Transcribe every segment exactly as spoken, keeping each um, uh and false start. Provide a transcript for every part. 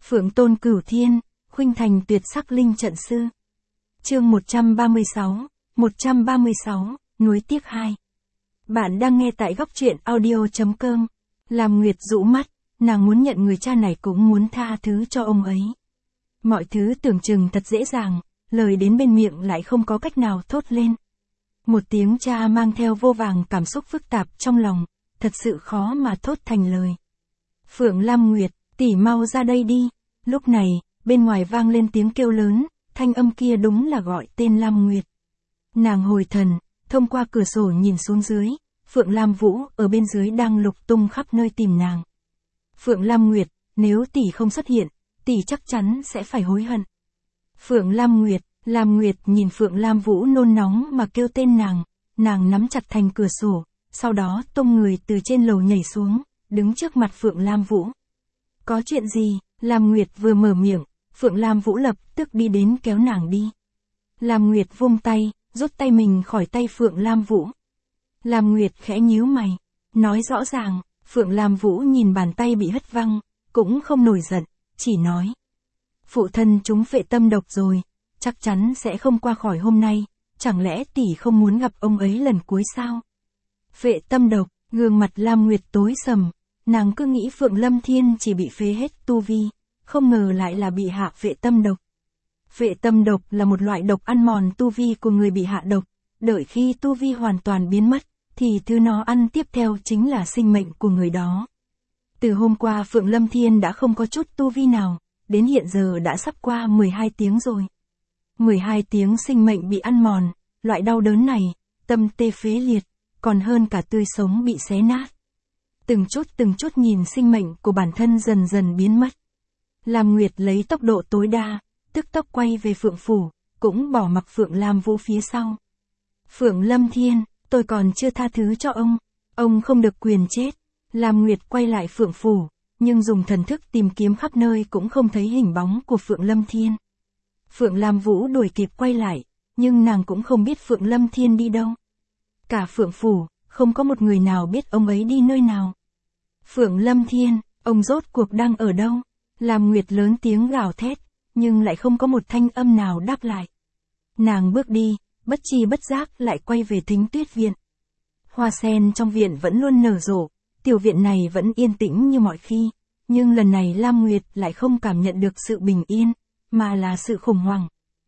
Phượng tôn cửu thiên, khuynh thành tuyệt sắc linh trận sư. Chương một trăm ba mươi sáu, một trăm ba mươi sáu, nuối tiếc hai. Bạn đang nghe tại góc truyện audio chấm com. Làm Nguyệt rũ mắt, nàng muốn nhận người cha này cũng muốn tha thứ cho ông ấy. Mọi thứ tưởng chừng thật dễ dàng, lời đến bên miệng lại không có cách nào thốt lên. Một tiếng cha mang theo vô vàng cảm xúc phức tạp trong lòng, thật sự khó mà thốt thành lời. Phượng Lam Nguyệt, tỷ mau ra đây đi. Lúc này, bên ngoài vang lên tiếng kêu lớn, thanh âm kia đúng là gọi tên Lam Nguyệt. Nàng hồi thần, thông qua cửa sổ nhìn xuống dưới, Phượng Lam Vũ ở bên dưới đang lục tung khắp nơi tìm nàng. Phượng Lam Nguyệt, nếu tỷ không xuất hiện, tỷ chắc chắn sẽ phải hối hận. Phượng Lam Nguyệt, Lam Nguyệt nhìn Phượng Lam Vũ nôn nóng mà kêu tên nàng, nàng nắm chặt thành cửa sổ, sau đó tung người từ trên lầu nhảy xuống, đứng trước mặt Phượng Lam Vũ. Có chuyện gì? Lam Nguyệt vừa mở miệng, Phượng Lam Vũ lập tức đi đến kéo nàng đi. Lam Nguyệt vung tay, rút tay mình khỏi tay Phượng Lam Vũ. Lam Nguyệt khẽ nhíu mày, nói rõ ràng. Phượng Lam Vũ nhìn bàn tay bị hất văng, cũng không nổi giận, chỉ nói. Phụ thân chúng phệ tâm độc rồi, chắc chắn sẽ không qua khỏi hôm nay, chẳng lẽ tỷ không muốn gặp ông ấy lần cuối sao? Phệ tâm độc, gương mặt Lam Nguyệt tối sầm, nàng cứ nghĩ Phượng Lâm Thiên chỉ bị phế hết tu vi, không ngờ lại là bị hạ phệ tâm độc. Phệ tâm độc là một loại độc ăn mòn tu vi của người bị hạ độc, đợi khi tu vi hoàn toàn biến mất, thì thứ nó ăn tiếp theo chính là sinh mệnh của người đó. Từ hôm qua Phượng Lâm Thiên đã không có chút tu vi nào, đến hiện giờ đã sắp qua mười hai tiếng rồi. mười hai tiếng sinh mệnh bị ăn mòn, loại đau đớn này, tâm tê phế liệt, còn hơn cả tươi sống bị xé nát. Từng chút từng chút nhìn sinh mệnh của bản thân dần dần biến mất. Lam Nguyệt lấy tốc độ tối đa, tức tốc quay về Phượng Phủ, cũng bỏ mặc Phượng Lam Vũ phía sau. Phượng Lâm Thiên, tôi còn chưa tha thứ cho ông, ông không được quyền chết. Lam Nguyệt quay lại Phượng Phủ, nhưng dùng thần thức tìm kiếm khắp nơi cũng không thấy hình bóng của Phượng Lâm Thiên. Phượng Lam Vũ đuổi kịp quay lại, nhưng nàng cũng không biết Phượng Lâm Thiên đi đâu. Cả Phượng Phủ, không có một người nào biết ông ấy đi nơi nào. Phượng Lâm Thiên, ông rốt cuộc đang ở đâu? Lam Nguyệt lớn tiếng gào thét, nhưng lại không có một thanh âm nào đáp lại. Nàng bước đi, bất chi bất giác lại quay về Thính Tuyết Viện. Hoa sen trong viện vẫn luôn nở rộ, tiểu viện này vẫn yên tĩnh như mọi khi, nhưng lần này Lam Nguyệt lại không cảm nhận được sự bình yên, mà là sự khủng hoảng.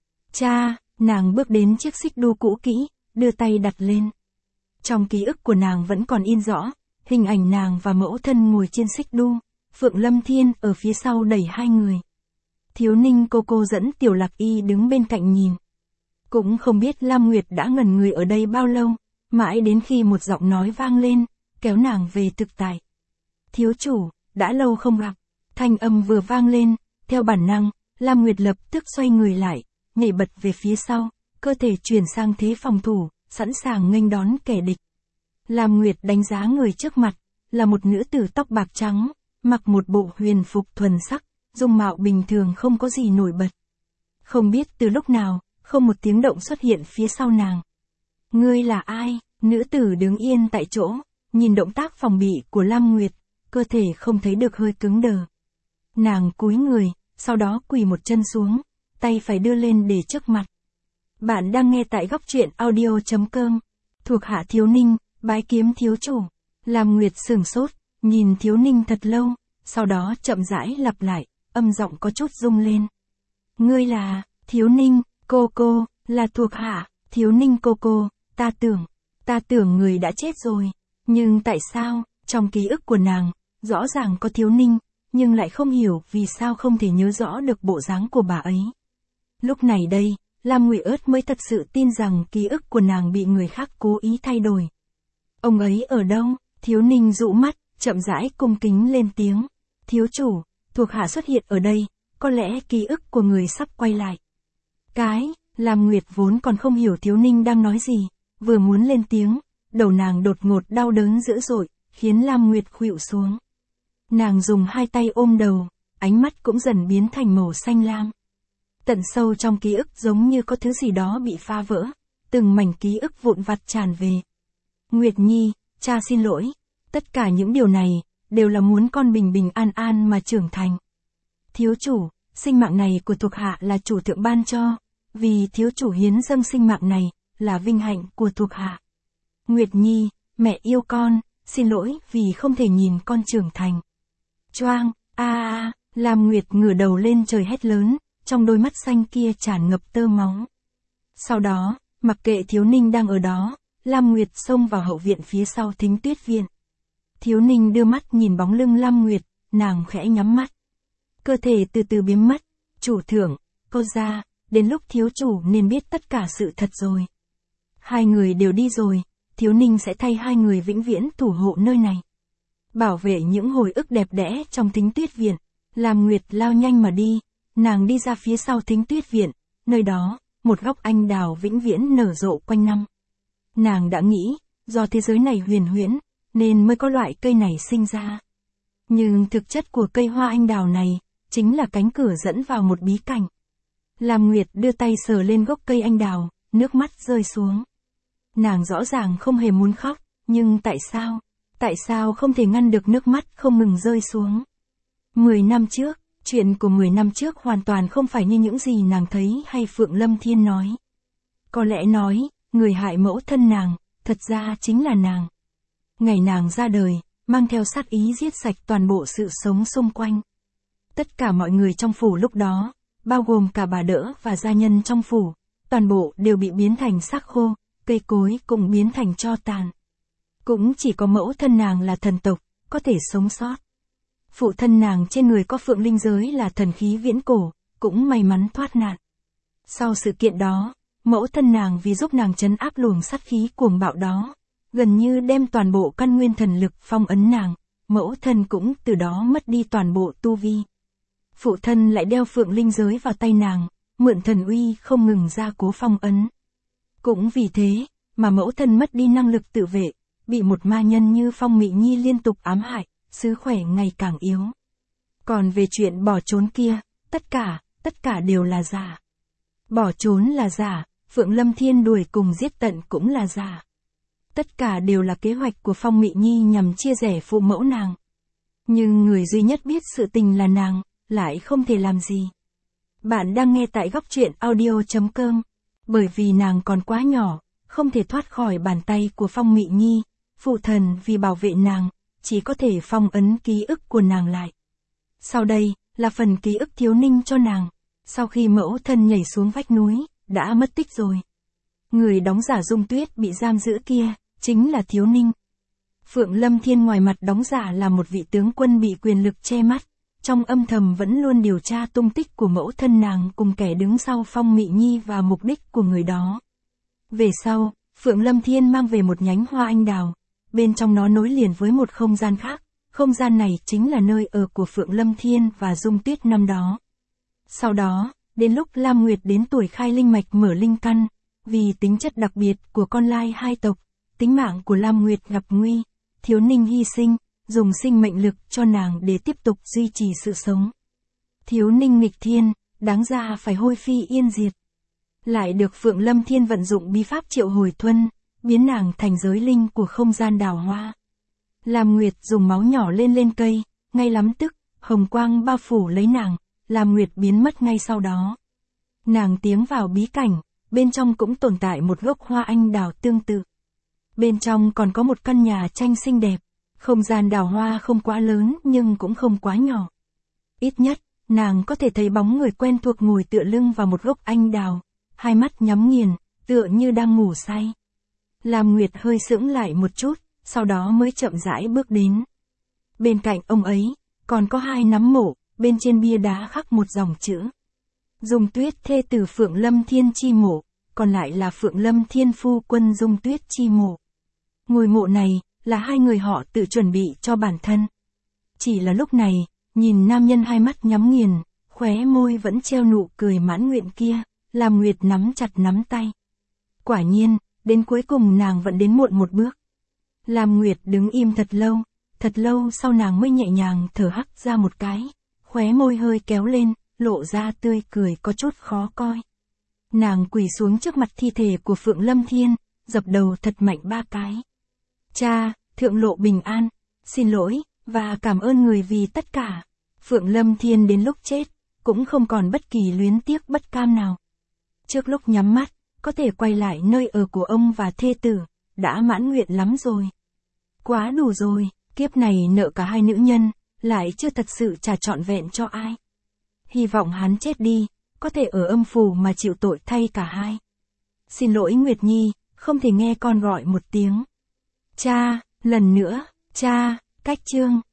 Cha, nàng bước đến chiếc xích đu cũ kỹ, đưa tay đặt lên. Trong ký ức của nàng vẫn còn in rõ, hình ảnh nàng và mẫu thân ngồi trên xích đu, Phượng Lâm Thiên ở phía sau đẩy hai người. Thiếu Ninh cô cô dẫn Tiểu Lạc Y đứng bên cạnh nhìn. Cũng không biết Lam Nguyệt đã ngẩn người ở đây bao lâu, mãi đến khi một giọng nói vang lên, kéo nàng về thực tại. Thiếu chủ, đã lâu không gặp. Thanh âm vừa vang lên, theo bản năng, Lam Nguyệt lập tức xoay người lại, nhảy bật về phía sau, cơ thể chuyển sang thế phòng thủ, sẵn sàng nghênh đón kẻ địch. Lam Nguyệt đánh giá người trước mặt, là một nữ tử tóc bạc trắng, mặc một bộ huyền phục thuần sắc, dung mạo bình thường không có gì nổi bật. Không biết từ lúc nào, không một tiếng động xuất hiện phía sau nàng. Ngươi là ai? Nữ tử đứng yên tại chỗ, nhìn động tác phòng bị của Lam Nguyệt, cơ thể không thấy được hơi cứng đờ. Nàng cúi người, sau đó quỳ một chân xuống, tay phải đưa lên để trước mặt. Bạn đang nghe tại góc truyện audio chấm com. Thuộc hạ Thiếu Ninh, bái kiếm thiếu chủ. Lam Nguyệt sửng sốt, nhìn Thiếu Ninh thật lâu, sau đó chậm rãi lặp lại, âm giọng có chút rung lên. Ngươi là, Thiếu Ninh, cô cô, là thuộc hạ, Thiếu Ninh cô cô, ta tưởng, ta tưởng người đã chết rồi. Nhưng tại sao, trong ký ức của nàng, rõ ràng có Thiếu Ninh, nhưng lại không hiểu vì sao không thể nhớ rõ được bộ dáng của bà ấy. Lúc này đây, Lam Nguyệt mới thật sự tin rằng ký ức của nàng bị người khác cố ý thay đổi. Ông ấy ở đâu? Thiếu Ninh dụ mắt, chậm rãi cung kính lên tiếng. Thiếu chủ, thuộc hạ xuất hiện ở đây, có lẽ ký ức của người sắp quay lại. Cái, Lam Nguyệt vốn còn không hiểu Thiếu Ninh đang nói gì, vừa muốn lên tiếng, đầu nàng đột ngột đau đớn dữ dội, khiến Lam Nguyệt khuỵu xuống. Nàng dùng hai tay ôm đầu, ánh mắt cũng dần biến thành màu xanh lam. Tận sâu trong ký ức giống như có thứ gì đó bị phá vỡ, từng mảnh ký ức vụn vặt tràn về. Nguyệt Nhi, cha xin lỗi, tất cả những điều này, đều là muốn con bình bình an an mà trưởng thành. Thiếu chủ, sinh mạng này của thuộc hạ là chủ thượng ban cho, vì thiếu chủ hiến dâng sinh mạng này, là vinh hạnh của thuộc hạ. Nguyệt Nhi, mẹ yêu con, xin lỗi vì không thể nhìn con trưởng thành. Choang, a a, Lam Nguyệt ngửa đầu lên trời hét lớn, trong đôi mắt xanh kia tràn ngập tơ máu. Sau đó, mặc kệ Thiếu Ninh đang ở đó, Lam Nguyệt xông vào hậu viện phía sau Thính Tuyết viện. Thiếu Ninh đưa mắt nhìn bóng lưng Lam Nguyệt, nàng khẽ nhắm mắt. Cơ thể từ từ biến mất, chủ thượng, cô ra, đến lúc thiếu chủ nên biết tất cả sự thật rồi. Hai người đều đi rồi, Thiếu Ninh sẽ thay hai người vĩnh viễn thủ hộ nơi này. Bảo vệ những hồi ức đẹp đẽ trong Thính Tuyết viện, Lam Nguyệt lao nhanh mà đi, nàng đi ra phía sau Thính Tuyết viện, nơi đó, một gốc anh đào vĩnh viễn nở rộ quanh năm. Nàng đã nghĩ, do thế giới này huyền huyễn, nên mới có loại cây này sinh ra. Nhưng thực chất của cây hoa anh đào này, chính là cánh cửa dẫn vào một bí cảnh. Lam Nguyệt đưa tay sờ lên gốc cây anh đào, nước mắt rơi xuống. Nàng rõ ràng không hề muốn khóc, nhưng tại sao, tại sao không thể ngăn được nước mắt không ngừng rơi xuống. Mười năm trước, chuyện của mười năm trước hoàn toàn không phải như những gì nàng thấy hay Phượng Lâm Thiên nói. Có lẽ nói, người hại mẫu thân nàng, thật ra chính là nàng. Ngày nàng ra đời, mang theo sát ý giết sạch toàn bộ sự sống xung quanh. Tất cả mọi người trong phủ lúc đó, bao gồm cả bà đỡ và gia nhân trong phủ, toàn bộ đều bị biến thành xác khô, cây cối cũng biến thành tro tàn. Cũng chỉ có mẫu thân nàng là thần tộc, có thể sống sót. Phụ thân nàng trên người có phượng linh giới là thần khí viễn cổ, cũng may mắn thoát nạn. Sau sự kiện đó, mẫu thân nàng vì giúp nàng trấn áp luồng sát khí cuồng bạo đó, gần như đem toàn bộ căn nguyên thần lực phong ấn nàng, mẫu thân cũng từ đó mất đi toàn bộ tu vi. Phụ thân lại đeo phượng linh giới vào tay nàng, mượn thần uy không ngừng ra cố phong ấn. Cũng vì thế, mà mẫu thân mất đi năng lực tự vệ, bị một ma nhân như Phong Mị Nhi liên tục ám hại, sức khỏe ngày càng yếu. Còn về chuyện bỏ trốn kia, tất cả, tất cả đều là giả. Bỏ trốn là giả, Phượng Lâm Thiên đuổi cùng giết tận cũng là giả. Tất cả đều là kế hoạch của Phong Mị Nhi nhằm chia rẽ phụ mẫu nàng. Nhưng người duy nhất biết sự tình là nàng, lại không thể làm gì. Bạn đang nghe tại góc truyện audio chấm com. Bởi vì nàng còn quá nhỏ, không thể thoát khỏi bàn tay của Phong Mị Nhi, phụ thần vì bảo vệ nàng, chỉ có thể phong ấn ký ức của nàng lại. Sau đây, là phần ký ức Thiếu Ninh cho nàng, sau khi mẫu thân nhảy xuống vách núi, đã mất tích rồi. Người đóng giả Dung Tuyết bị giam giữ kia, chính là Thiếu Ninh. Phượng Lâm Thiên ngoài mặt đóng giả là một vị tướng quân bị quyền lực che mắt, trong âm thầm vẫn luôn điều tra tung tích của mẫu thân nàng cùng kẻ đứng sau Phong Mị Nhi và mục đích của người đó. Về sau, Phượng Lâm Thiên mang về một nhánh hoa anh đào, bên trong nó nối liền với một không gian khác, không gian này chính là nơi ở của Phượng Lâm Thiên và Dung Tuyết năm đó. Sau đó, đến lúc Lam Nguyệt đến tuổi khai linh mạch mở linh căn, vì tính chất đặc biệt của con lai hai tộc, tính mạng của Lam Nguyệt gặp nguy, Thiếu Ninh hy sinh, dùng sinh mệnh lực cho nàng để tiếp tục duy trì sự sống. Thiếu Ninh nghịch thiên, đáng ra phải hôi phi yên diệt. Lại được Phượng Lâm Thiên vận dụng bí pháp triệu hồi thuần, biến nàng thành giới linh của không gian đào hoa. Lam Nguyệt dùng máu nhỏ lên lên cây, ngay lắm tức, hồng quang bao phủ lấy nàng, Lam Nguyệt biến mất ngay sau đó. Nàng tiến vào bí cảnh, bên trong cũng tồn tại một gốc hoa anh đào tương tự. Bên trong còn có một căn nhà tranh xinh đẹp, không gian đào hoa không quá lớn nhưng cũng không quá nhỏ. Ít nhất, nàng có thể thấy bóng người quen thuộc ngồi tựa lưng vào một gốc anh đào, hai mắt nhắm nghiền, tựa như đang ngủ say. Lam Nguyệt hơi sững lại một chút, sau đó mới chậm rãi bước đến. Bên cạnh ông ấy, còn có hai nắm mộ, bên trên bia đá khắc một dòng chữ. Dung Tuyết thê tử Phượng Lâm Thiên chi mộ, còn lại là Phượng Lâm Thiên phu quân Dung Tuyết chi mộ. Ngôi mộ này, là hai người họ tự chuẩn bị cho bản thân. Chỉ là lúc này, nhìn nam nhân hai mắt nhắm nghiền, khóe môi vẫn treo nụ cười mãn nguyện kia, Lam Nguyệt nắm chặt nắm tay. Quả nhiên, đến cuối cùng nàng vẫn đến muộn một bước. Lam Nguyệt đứng im thật lâu, thật lâu sau nàng mới nhẹ nhàng thở hắt ra một cái, khóe môi hơi kéo lên, lộ ra tươi cười có chút khó coi. Nàng quỳ xuống trước mặt thi thể của Phượng Lâm Thiên, dập đầu thật mạnh ba cái. Cha, thượng lộ bình an, xin lỗi, và cảm ơn người vì tất cả. Phượng Lâm Thiên đến lúc chết, cũng không còn bất kỳ luyến tiếc bất cam nào. Trước lúc nhắm mắt, có thể quay lại nơi ở của ông và thê tử, đã mãn nguyện lắm rồi. Quá đủ rồi, kiếp này nợ cả hai nữ nhân, lại chưa thật sự trả trọn vẹn cho ai. Hy vọng hắn chết đi, có thể ở âm phủ mà chịu tội thay cả hai. Xin lỗi Nguyệt Nhi, không thể nghe con gọi một tiếng. Cha, lần nữa, cha, cách chương.